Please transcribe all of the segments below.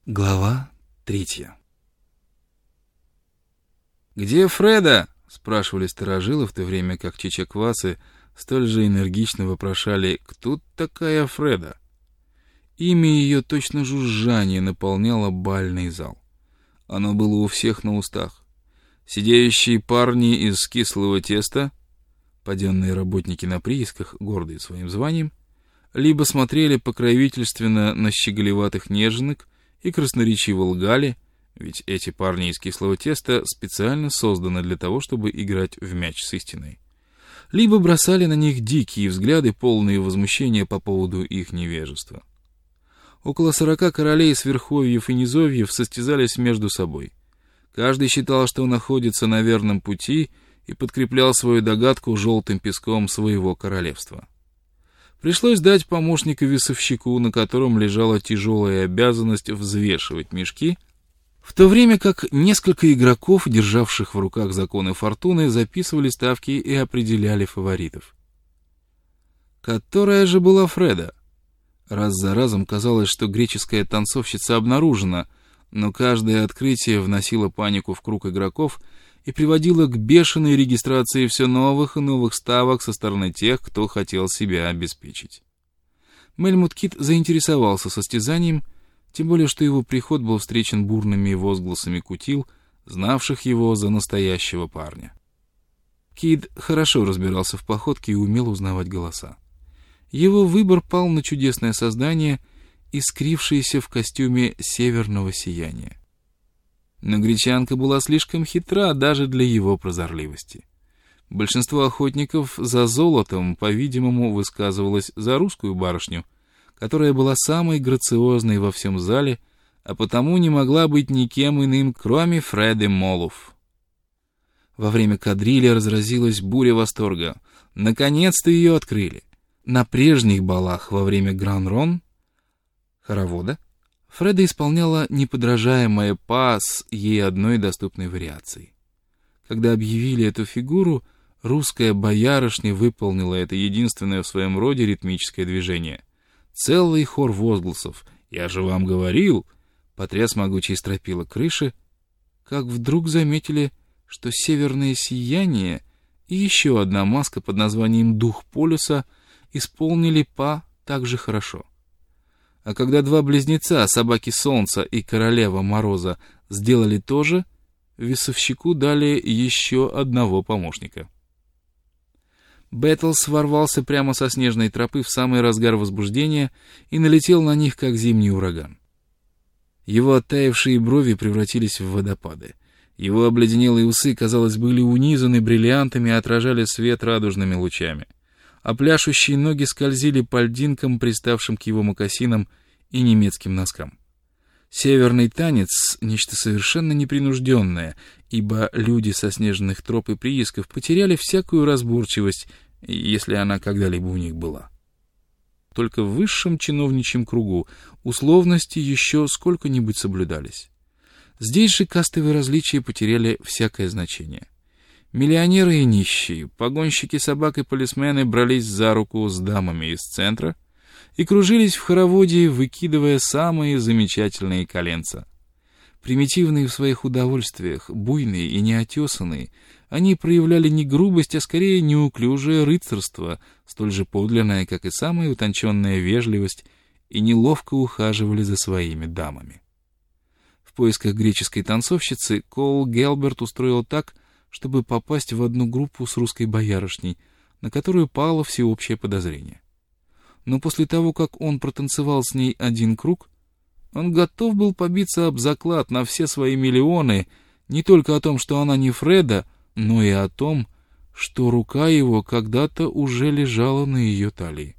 Глава 3. «Где Фреда?» — спрашивали старожилы, в то время как чечеквасы столь же энергично вопрошали: «Кто такая Фреда?» Имя ее точно жужжание наполняло бальный зал. Оно было у всех на устах. Сидящие парни из кислого теста, паденные работники на приисках, гордые своим званием, либо смотрели покровительственно на щеголеватых неженок и красноречиво лгали, ведь эти парни из кислого теста специально созданы для того, чтобы играть в мяч с истиной. Либо бросали на них дикие взгляды, полные возмущения по поводу их невежества. Около 40 королей с верховьев и низовьев состязались между собой. Каждый считал, что находится на верном пути, и подкреплял свою догадку желтым песком своего королевства. Пришлось дать помощнику-весовщику, на котором лежала тяжелая обязанность взвешивать мешки, в то время как несколько игроков, державших в руках законы фортуны, записывали ставки и определяли фаворитов. Которая же была Фреда? Раз за разом казалось, что греческая танцовщица обнаружена, но каждое открытие вносило панику в круг игроков и приводило к бешеной регистрации все новых и новых ставок со стороны тех, кто хотел себя обеспечить. Мельмут Кид заинтересовался состязанием, тем более что его приход был встречен бурными возгласами кутил, знавших его за настоящего парня. Кид хорошо разбирался в походке и умел узнавать голоса. Его выбор пал на чудесное создание, искрившееся в костюме северного сияния. Но гречанка была слишком хитра даже для его прозорливости. Большинство охотников за золотом, по-видимому, высказывалось за русскую барышню, которая была самой грациозной во всем зале, а потому не могла быть никем иным, кроме Фреды Молов. Во время кадрили разразилась буря восторга. Наконец-то ее открыли. На прежних балах во время Гран-Рон, хоровода, Фреда исполняла неподражаемое па с ей одной доступной вариацией. Когда объявили эту фигуру, русская боярышня выполнила это единственное в своем роде ритмическое движение. Целый хор возгласов «Я же вам говорил!» потряс могучие стропила крыши, как вдруг заметили, что северное сияние и еще одна маска под названием «Дух полюса» исполнили па так же хорошо. А когда два близнеца, собаки Солнца и королева Мороза, сделали то же, весовщику дали еще одного помощника. Бэтлс ворвался прямо со снежной тропы в самый разгар возбуждения и налетел на них, как зимний ураган. Его оттаившие брови превратились в водопады. Его обледенелые усы, казалось, были унизаны бриллиантами и отражали свет радужными лучами. А пляшущие ноги скользили по льдинкам, приставшим к его мокасинам и немецким носкам. Северный танец — нечто совершенно непринужденное, ибо люди со снежных троп и приисков потеряли всякую разборчивость, если она когда-либо у них была. Только в высшем чиновничьем кругу условности еще сколько-нибудь соблюдались. Здесь же кастовые различия потеряли всякое значение. Миллионеры и нищие, погонщики собак и полисмены брались за руку с дамами из центра и кружились в хороводе, выкидывая самые замечательные коленца. Примитивные в своих удовольствиях, буйные и неотесанные, они проявляли не грубость, а скорее неуклюжее рыцарство, столь же подлинное, как и самая утонченная вежливость, и неловко ухаживали за своими дамами. В поисках греческой танцовщицы Коул Гелберт устроил так, чтобы попасть в одну группу с русской боярышней, на которую пало всеобщее подозрение. Но после того, как он протанцевал с ней один круг, он готов был побиться об заклад на все свои миллионы не только о том, что она не Фреда, но и о том, что рука его когда-то уже лежала на ее талии.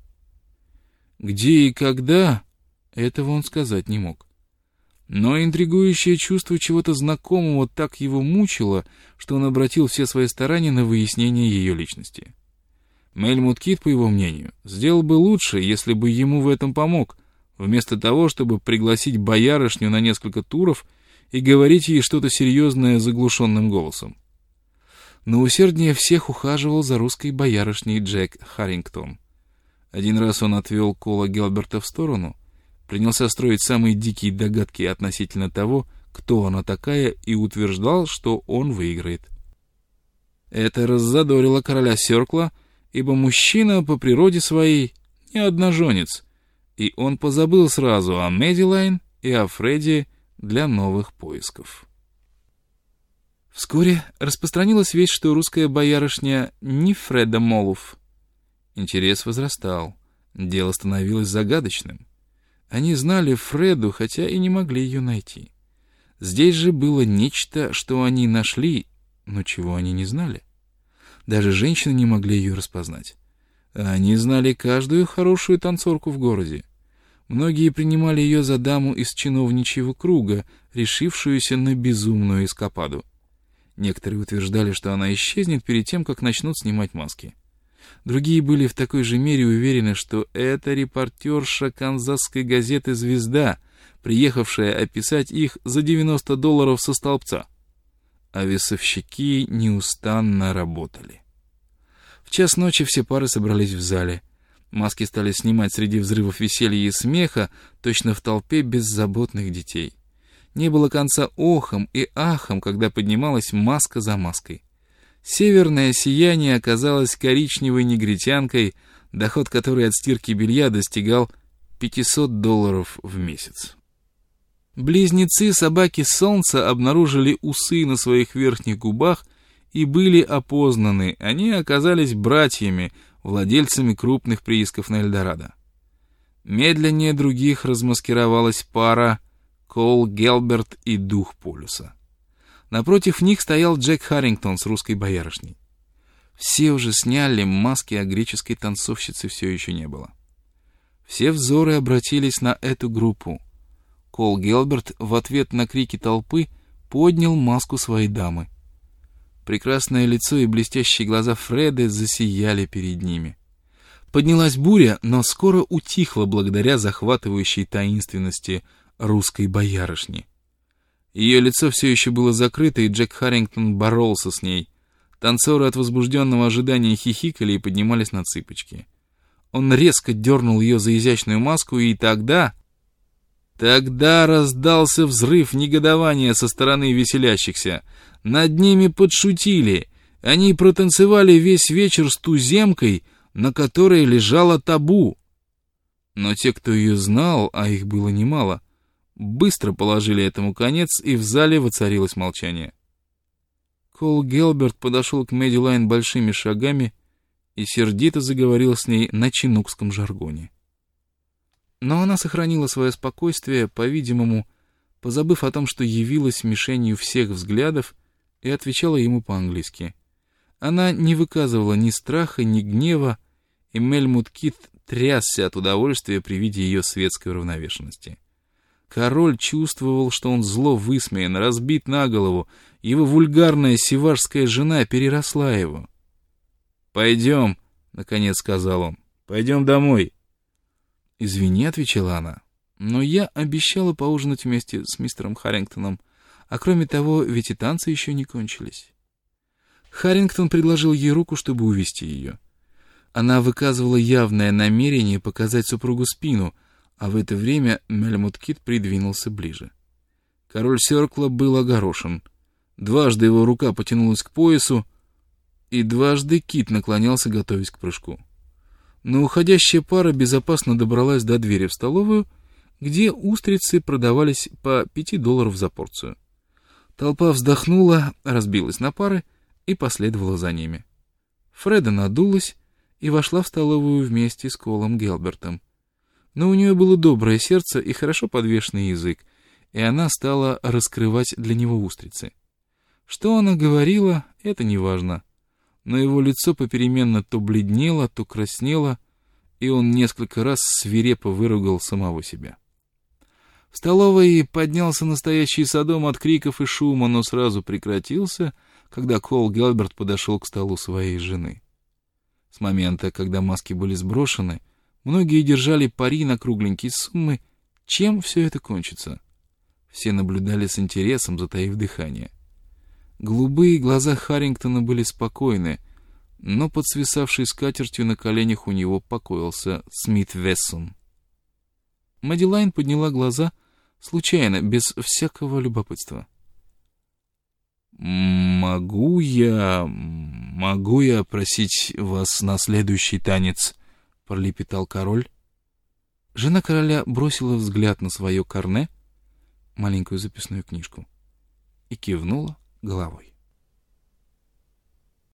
Где и когда, этого он сказать не мог. Но интригующее чувство чего-то знакомого так его мучило, что он обратил все свои старания на выяснение ее личности. Мельмут Кид, по его мнению, сделал бы лучше, если бы ему в этом помог, вместо того, чтобы пригласить боярышню на несколько туров и говорить ей что-то серьезное заглушенным голосом. Но усерднее всех ухаживал за русской боярышней Джек Харрингтон. Один раз он отвел Кола Гелберта в сторону, принялся строить самые дикие догадки относительно того, кто она такая, и утверждал, что он выиграет. Это раззадорило короля Сёркла, ибо мужчина по природе своей не одноженец, и он позабыл сразу о Мэдилайн и о Фредди для новых поисков. Вскоре распространилась весть, что русская боярышня не Фреда Молуф. Интерес возрастал, дело становилось загадочным. Они знали Фреду, хотя и не могли ее найти. Здесь же было нечто, что они нашли, но чего они не знали. Даже женщины не могли ее распознать. Они знали каждую хорошую танцорку в городе. Многие принимали ее за даму из чиновничьего круга, решившуюся на безумную эскападу. Некоторые утверждали, что она исчезнет перед тем, как начнут снимать маски. Другие были в такой же мере уверены, что это репортерша канзасской газеты «Звезда», приехавшая описать их за $90 со столбца. А весовщики неустанно работали. В час ночи все пары собрались в зале. Маски стали снимать среди взрывов веселья и смеха, точно в толпе беззаботных детей. Не было конца охам и ахам, когда поднималась маска за маской. Северное сияние оказалось коричневой негритянкой, доход которой от стирки белья достигал $500 в месяц. Близнецы собаки Солнца обнаружили усы на своих верхних губах и были опознаны. Они оказались братьями, владельцами крупных приисков на Эльдорадо. Медленнее других размаскировалась пара Кол Гелберт и Дух Полюса. Напротив них стоял Джек Харрингтон с русской боярышней. Все уже сняли маски, а греческой танцовщицы все еще не было. Все взоры обратились на эту группу. Кол Гелберт в ответ на крики толпы поднял маску своей дамы. Прекрасное лицо и блестящие глаза Фреды засияли перед ними. Поднялась буря, но скоро утихла благодаря захватывающей таинственности русской боярышни. Ее лицо все еще было закрыто, и Джек Харрингтон боролся с ней. Танцоры от возбужденного ожидания хихикали и поднимались на цыпочки. Он резко дернул ее за изящную маску, и тогда раздался взрыв негодования со стороны веселящихся. Над ними подшутили. Они протанцевали весь вечер с туземкой, на которой лежало табу. Но те, кто ее знал, а их было немало, быстро положили этому конец, и в зале воцарилось молчание. Кол Гелберт подошел к Мэдилайн большими шагами и сердито заговорил с ней на чинукском жаргоне. Но она сохранила свое спокойствие, по-видимому, позабыв о том, что явилась мишенью всех взглядов, и отвечала ему по-английски. Она не выказывала ни страха, ни гнева, и Мельмут Кит трясся от удовольствия при виде ее светской уравновешенности. Король чувствовал, что он зло высмеян, разбит на голову, его вульгарная севашская жена переросла его. «Пойдем», — наконец сказал он, — «пойдем домой». «Извини», — отвечала она, — «но я обещала поужинать вместе с мистером Харрингтоном, а кроме того, ведь и танцы еще не кончились». Харрингтон предложил ей руку, чтобы увести ее. Она выказывала явное намерение показать супругу спину, а в это время Мельмут Кит придвинулся ближе. Король Сёркла был огорошен. Дважды его рука потянулась к поясу, и дважды Кит наклонялся, готовясь к прыжку. Но уходящая пара безопасно добралась до двери в столовую, где устрицы продавались по $5 за порцию. Толпа вздохнула, разбилась на пары и последовала за ними. Фреда надулась и вошла в столовую вместе с Колом Гелбертом. Но у нее было доброе сердце и хорошо подвешенный язык, и она стала раскрывать для него устрицы. Что она говорила, это не важно. Но его лицо попеременно то бледнело, то краснело, и он несколько раз свирепо выругал самого себя. В столовой поднялся настоящий содом от криков и шума, но сразу прекратился, когда Кол Гелберт подошел к столу своей жены. С момента, когда маски были сброшены, многие держали пари на кругленькие суммы, чем все это кончится. Все наблюдали с интересом, затаив дыхание. Голубые глаза Харрингтона были спокойны, но под свисавшей скатертью на коленях у него покоился Смит Вессон. Мэдилайн подняла глаза случайно, без всякого любопытства. «Могу я просить вас на следующий танец?» — пролепетал король. Жена короля бросила взгляд на свое карне, маленькую записную книжку, и кивнула головой.